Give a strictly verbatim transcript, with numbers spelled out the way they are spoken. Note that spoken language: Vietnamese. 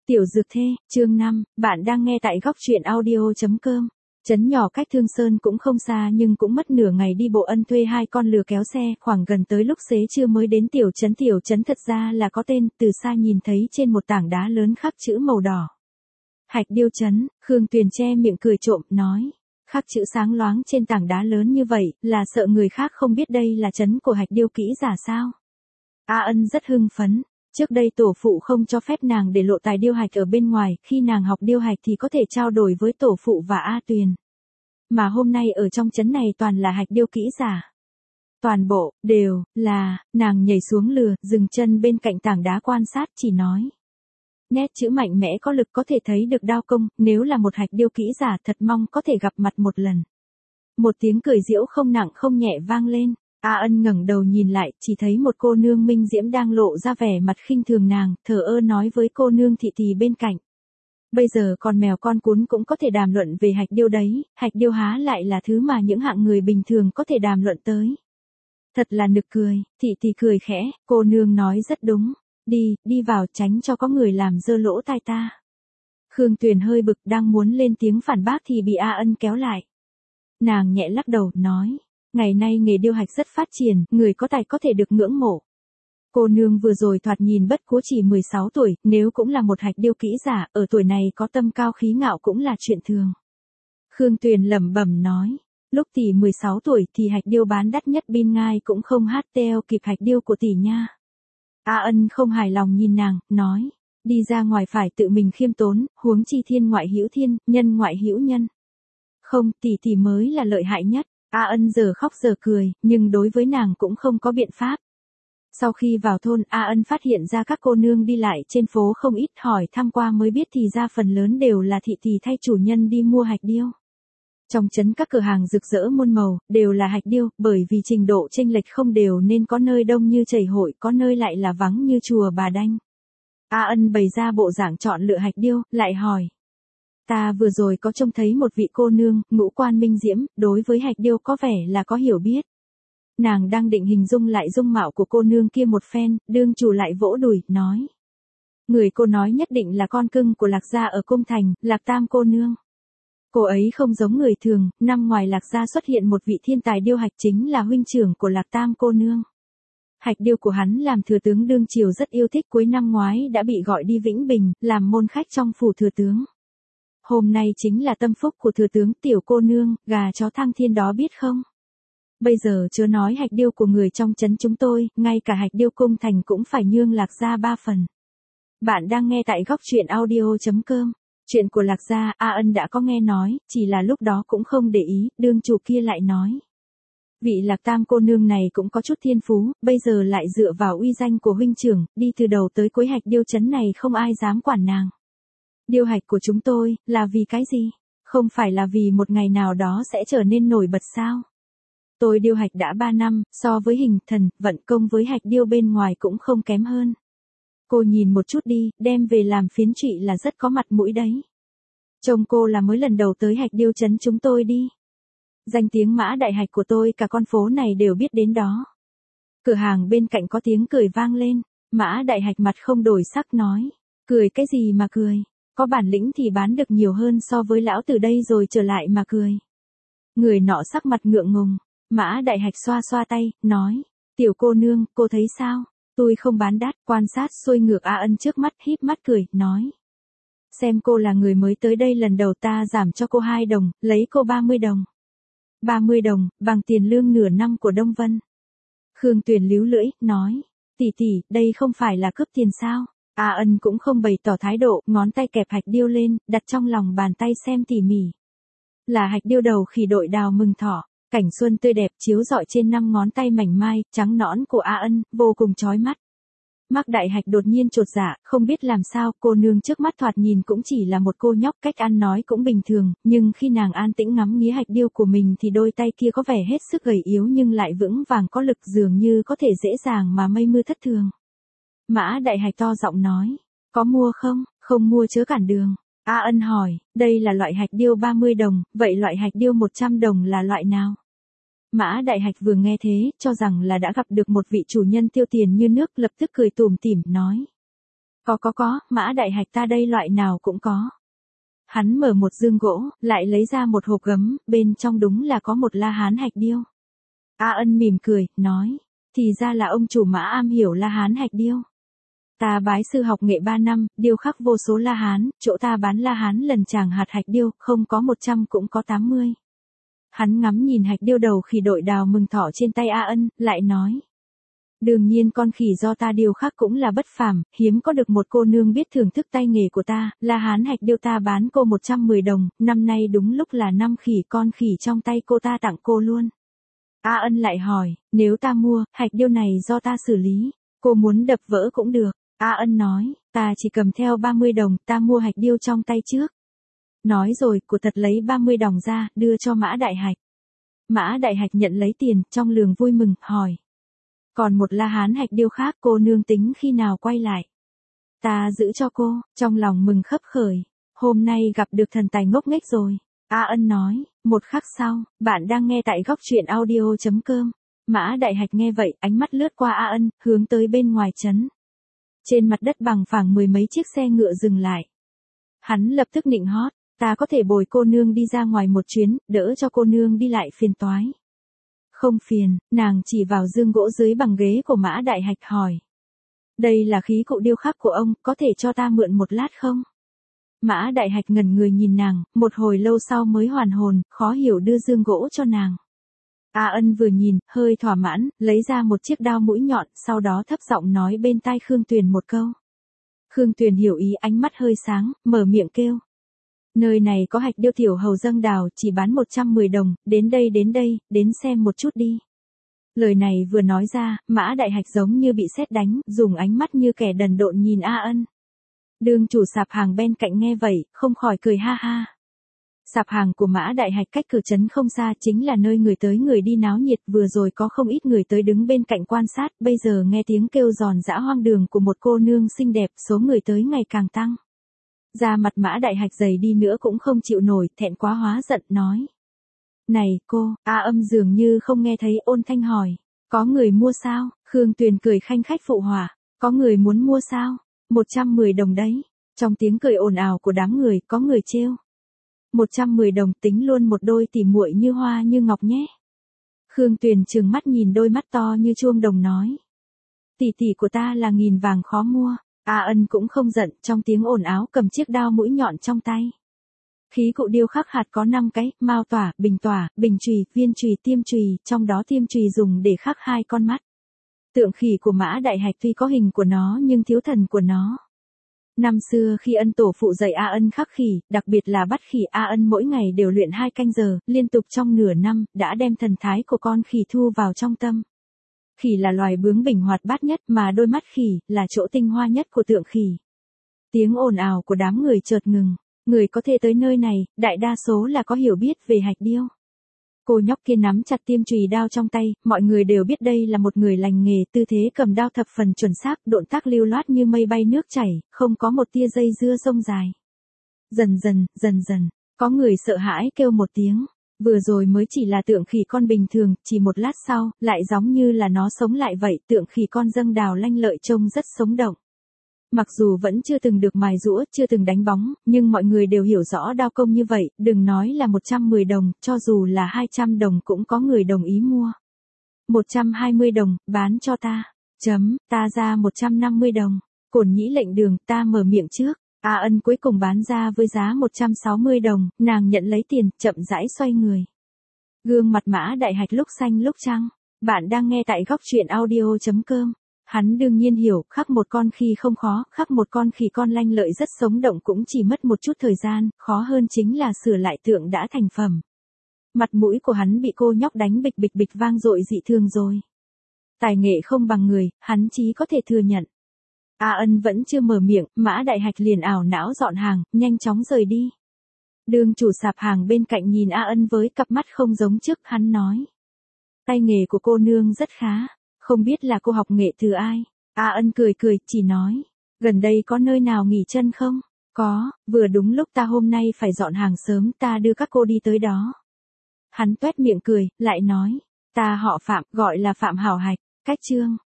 Tiểu Dược Thê, chương năm, bạn đang nghe tại góc truyện audio chấm com. Trấn nhỏ cách Thương Sơn cũng không xa nhưng cũng mất nửa ngày đi bộ. Ân thuê hai con lừa kéo xe, khoảng gần tới lúc xế trưa mới đến tiểu trấn. Tiểu trấn thật ra là có tên, từ xa nhìn thấy trên một tảng đá lớn khắc chữ màu đỏ. Hạch Điêu Trấn. Khương Tuyền che miệng cười trộm, nói. Khắc chữ sáng loáng trên tảng đá lớn như vậy, là sợ người khác không biết đây là trấn của Hạch Điêu kỹ giả sao? A Ân rất hưng phấn. Trước đây tổ phụ không cho phép nàng để lộ tài điêu hạch ở bên ngoài, khi nàng học điêu hạch thì có thể trao đổi với tổ phụ và A Tuyền. Mà hôm nay ở trong trấn này toàn là hạch điêu kỹ giả. Toàn bộ, đều, là, nàng nhảy xuống lừa, dừng chân bên cạnh tảng đá quan sát, chỉ nói. Nét chữ mạnh mẽ có lực, có thể thấy được đao công, nếu là một hạch điêu kỹ giả thật mong có thể gặp mặt một lần. Một tiếng cười giễu không nặng không nhẹ vang lên. A Ân ngẩng đầu nhìn lại, chỉ thấy một cô nương minh diễm đang lộ ra vẻ mặt khinh thường nàng, thờ ơ nói với cô nương thị tỳ bên cạnh. Bây giờ con mèo con cún cũng có thể đàm luận về hạch điêu đấy, hạch điêu há lại là thứ mà những hạng người bình thường có thể đàm luận tới. Thật là nực cười, thị tỳ cười khẽ, cô nương nói rất đúng, đi, đi vào tránh cho có người làm dơ lỗ tai ta. Khương Tuyền hơi bực đang muốn lên tiếng phản bác thì bị A Ân kéo lại. Nàng nhẹ lắc đầu, nói. Ngày nay nghề điêu hạch rất phát triển, người có tài có thể được ngưỡng mộ. Cô nương vừa rồi thoạt nhìn bất quá chỉ mười sáu tuổi, nếu cũng là một hạch điêu kỹ giả, ở tuổi này có tâm cao khí ngạo cũng là chuyện thường. Khương Tuyền lẩm bẩm nói, lúc tỷ mười sáu tuổi thì hạch điêu bán đắt nhất bên ngai cũng không hát teo kịp hạch điêu của tỷ nha. A Ân không hài lòng nhìn nàng, nói, đi ra ngoài phải tự mình khiêm tốn, huống chi thiên ngoại hữu thiên, nhân ngoại hữu nhân. Không, tỷ tỷ mới là lợi hại nhất. A Ân giờ khóc giờ cười, nhưng đối với nàng cũng không có biện pháp. Sau khi vào thôn, A Ân phát hiện ra các cô nương đi lại trên phố không ít, hỏi thăm qua mới biết thì ra phần lớn đều là thị tỳ thay chủ nhân đi mua hạch điêu. Trong trấn các cửa hàng rực rỡ muôn màu, đều là hạch điêu, bởi vì trình độ chênh lệch không đều nên có nơi đông như chảy hội, có nơi lại là vắng như chùa Bà Đanh. A Ân bày ra bộ dạng chọn lựa hạch điêu, lại hỏi. Ta vừa rồi có trông thấy một vị cô nương, ngũ quan minh diễm, đối với hạch điêu có vẻ là có hiểu biết. Nàng đang định hình dung lại dung mạo của cô nương kia một phen, đương chủ lại vỗ đùi, nói. Người cô nói nhất định là con cưng của Lạc gia ở cung thành, Lạc Tam cô nương. Cô ấy không giống người thường, năm ngoài Lạc gia xuất hiện một vị thiên tài điêu hạch chính là huynh trưởng của Lạc Tam cô nương. Hạch điêu của hắn làm thừa tướng đương triều rất yêu thích, cuối năm ngoái đã bị gọi đi Vĩnh Bình, làm môn khách trong phủ thừa tướng. Hôm nay chính là tâm phúc của thừa tướng, tiểu cô nương, gà chó thăng thiên đó biết không? Bây giờ chớ nói hạch điêu của người trong trấn chúng tôi, ngay cả hạch điêu cung thành cũng phải nhường Lạc gia ba phần. Bạn đang nghe tại góc truyện audio chấm com. Chuyện của Lạc gia, A Ân đã có nghe nói, chỉ là lúc đó cũng không để ý, đương chủ kia lại nói. Vị Lạc Tam cô nương này cũng có chút thiên phú, bây giờ lại dựa vào uy danh của huynh trưởng, đi từ đầu tới cuối hạch điêu trấn này không ai dám quản nàng. Điêu hạch của chúng tôi, là vì cái gì? Không phải là vì một ngày nào đó sẽ trở nên nổi bật sao? Tôi điêu hạch đã ba năm, so với hình thần, vận công với hạch điêu bên ngoài cũng không kém hơn. Cô nhìn một chút đi, đem về làm phiến trụy là rất có mặt mũi đấy. Chồng cô là mới lần đầu tới hạch điêu trấn chúng tôi đi. Danh tiếng Mã Đại Hạch của tôi cả con phố này đều biết đến đó. Cửa hàng bên cạnh có tiếng cười vang lên, Mã Đại Hạch mặt không đổi sắc nói, cười cái gì mà cười? Có bản lĩnh thì bán được nhiều hơn so với lão từ đây rồi trở lại mà cười. Người nọ sắc mặt ngượng ngùng, Mã Đại Hạch xoa xoa tay, nói, tiểu cô nương, cô thấy sao? Tôi không bán đắt, quan sát xuôi ngược A Ân trước mắt, híp mắt cười, nói. Xem cô là người mới tới đây lần đầu, ta giảm cho cô hai đồng, lấy cô ba mươi đồng. ba mươi đồng, bằng tiền lương nửa năm của Đông Vân. Khương Tuyền líu lưỡi, nói, tỷ tỷ, đây không phải là cướp tiền sao? A Ân cũng không bày tỏ thái độ, ngón tay kẹp hạch điêu lên, đặt trong lòng bàn tay xem tỉ mỉ. Là hạch điêu đầu khỉ đội đào mừng thỏ, cảnh xuân tươi đẹp chiếu rọi trên năm ngón tay mảnh mai, trắng nõn của A Ân, vô cùng chói mắt. Mác Đại Hạch đột nhiên chột dạ, không biết làm sao, cô nương trước mắt thoạt nhìn cũng chỉ là một cô nhóc, cách ăn nói cũng bình thường, nhưng khi nàng an tĩnh ngắm nghía hạch điêu của mình thì đôi tay kia có vẻ hết sức gầy yếu nhưng lại vững vàng có lực, dường như có thể dễ dàng mà mây mưa thất thường. Mã Đại Hạch to giọng nói, có mua không? Không mua chớ cản đường. A Ân hỏi, đây là loại hạch điêu ba mươi đồng, vậy loại hạch điêu một trăm đồng là loại nào? Mã Đại Hạch vừa nghe thế, cho rằng là đã gặp được một vị chủ nhân tiêu tiền như nước, lập tức cười tủm tỉm, nói. Có có có, Mã Đại Hạch ta đây loại nào cũng có. Hắn mở một dương gỗ, lại lấy ra một hộp gấm, bên trong đúng là có một la hán hạch điêu. A Ân mỉm cười, nói, thì ra là ông chủ Mã am hiểu la hán hạch điêu. Ta bái sư học nghệ ba năm, điêu khắc vô số la hán, chỗ ta bán la hán lần chàng hạt hạch điêu, không có một trăm cũng có tám mươi. Hắn ngắm nhìn hạch điêu đầu khỉ đội đào mừng thọ trên tay A Ân, lại nói. Đương nhiên con khỉ do ta điêu khắc cũng là bất phàm, hiếm có được một cô nương biết thưởng thức tay nghề của ta, la hán hạch điêu ta bán cô một trăm mười đồng, năm nay đúng lúc là năm khỉ con khỉ trong tay cô ta tặng cô luôn. A Ân lại hỏi, nếu ta mua, hạch điêu này do ta xử lý, cô muốn đập vỡ cũng được. A Ân nói, ta chỉ cầm theo ba mươi đồng, ta mua hạch điêu trong tay trước. Nói rồi, của thật lấy ba mươi đồng ra, đưa cho Mã Đại Hạch. Mã Đại Hạch nhận lấy tiền, trong lường vui mừng, hỏi. Còn một la hán hạch điêu khác cô nương tính khi nào quay lại. Ta giữ cho cô, trong lòng mừng khấp khởi. Hôm nay gặp được thần tài ngốc nghếch rồi. A Ân nói, một khắc sau, bạn đang nghe tại góc truyện audio.com. Mã Đại Hạch nghe vậy, ánh mắt lướt qua A Ân, hướng tới bên ngoài trấn. Trên mặt đất bằng phẳng mười mấy chiếc xe ngựa dừng lại. Hắn lập tức nịnh hót, ta có thể bồi cô nương đi ra ngoài một chuyến, đỡ cho cô nương đi lại phiền toái. Không phiền, nàng chỉ vào dương gỗ dưới bằng ghế của Mã Đại Hạch hỏi. Đây là khí cụ điêu khắc của ông, có thể cho ta mượn một lát không? Mã Đại Hạch ngẩn người nhìn nàng, một hồi lâu sau mới hoàn hồn, khó hiểu đưa dương gỗ cho nàng. A Ân vừa nhìn, hơi thỏa mãn, lấy ra một chiếc đao mũi nhọn, sau đó thấp giọng nói bên tai Khương Tuyền một câu. Khương Tuyền hiểu ý, ánh mắt hơi sáng, mở miệng kêu. Nơi này có hạch điêu tiểu hầu dâng đào, chỉ bán một trăm mười đồng, đến đây đến đây, đến xem một chút đi. Lời này vừa nói ra, Mã Đại Hạch giống như bị sét đánh, dùng ánh mắt như kẻ đần độn nhìn A Ân. Đường chủ sạp hàng bên cạnh nghe vậy, không khỏi cười ha ha. Sạp hàng của Mã Đại Hạch cách cửa trấn không xa, chính là nơi người tới người đi náo nhiệt, vừa rồi có không ít người tới đứng bên cạnh quan sát, bây giờ nghe tiếng kêu giòn giã hoang đường của một cô nương xinh đẹp, số người tới ngày càng tăng. Da mặt Mã Đại Hạch dày đi nữa cũng không chịu nổi, thẹn quá hóa giận, nói. Này, cô, A Âm dường như không nghe thấy, ôn thanh hỏi. Có người mua sao? Khương Tuyền cười khanh khách phụ họa. Có người muốn mua sao? một trăm mười đồng đấy. Trong tiếng cười ồn ào của đám người, có người trêu. một trăm mười đồng tính luôn một đôi tỉ muội như hoa như ngọc nhé. Khương Tuyền trừng mắt nhìn đôi mắt to như chuông đồng nói. Tỷ tỷ của ta là nghìn vàng khó mua. A Ân cũng không giận, trong tiếng ồn áo cầm chiếc đao mũi nhọn trong tay. Khí cụ điêu khắc hạt có năm cái, mao tỏa, bình tỏa, bình chùy, viên chùy, tiêm chùy, trong đó tiêm chùy dùng để khắc hai con mắt. Tượng khỉ của Mã Đại Hạch tuy có hình của nó nhưng thiếu thần của nó. Năm xưa khi Ân tổ phụ dạy A Ân khắc khỉ, đặc biệt là bắt khỉ, A Ân mỗi ngày đều luyện hai canh giờ, liên tục trong nửa năm, đã đem thần thái của con khỉ thu vào trong tâm. Khỉ là loài bướng bỉnh hoạt bát nhất, mà đôi mắt khỉ là chỗ tinh hoa nhất của tượng khỉ. Tiếng ồn ào của đám người chợt ngừng, người có thể tới nơi này, đại đa số là có hiểu biết về hạch điêu. Cô nhóc kia nắm chặt tiêm chùy đao trong tay, mọi người đều biết đây là một người lành nghề, tư thế cầm đao thập phần chuẩn xác, động tác lưu loát như mây bay nước chảy, không có một tia dây dưa rông dài. Dần dần, dần dần, có người sợ hãi kêu một tiếng. Vừa rồi mới chỉ là tượng khỉ con bình thường, chỉ một lát sau, lại giống như là nó sống lại vậy, tượng khỉ con dâng đào lanh lợi trông rất sống động. Mặc dù vẫn chưa từng được mài giũa, chưa từng đánh bóng, nhưng mọi người đều hiểu rõ đao công như vậy, đừng nói là một trăm mười đồng, cho dù là hai trăm đồng cũng có người đồng ý mua. một trăm hai mươi đồng, bán cho ta. Chấm, ta ra một trăm năm mươi đồng. Cổn Nhĩ lệnh đường, ta mở miệng trước. A Ân cuối cùng bán ra với giá một trăm sáu mươi đồng, nàng nhận lấy tiền, chậm rãi xoay người. Gương mặt Mã Đại Hạch lúc xanh lúc trắng. Bạn đang nghe tại góc truyện audio.com. Hắn đương nhiên hiểu, khắc một con khỉ không khó, khắc một con khỉ con lanh lợi rất sống động cũng chỉ mất một chút thời gian, khó hơn chính là sửa lại tượng đã thành phẩm. Mặt mũi của hắn bị cô nhóc đánh bịch bịch bịch vang dội dị thường rồi. Tài nghệ không bằng người, hắn chí có thể thừa nhận. A Ân vẫn chưa mở miệng, Mã Đại Hạch liền ảo não dọn hàng, nhanh chóng rời đi. Đường chủ sạp hàng bên cạnh nhìn A Ân với cặp mắt không giống trước, hắn nói. Tay nghề của cô nương rất khá, không biết là cô học nghệ từ ai. A Ân cười cười, chỉ nói. Gần đây có nơi nào nghỉ chân không? Có, vừa đúng lúc ta hôm nay phải dọn hàng sớm, ta đưa các cô đi tới đó. Hắn tuét miệng cười, lại nói. Ta họ Phạm, gọi là Phạm Hảo Hạch, cách chương.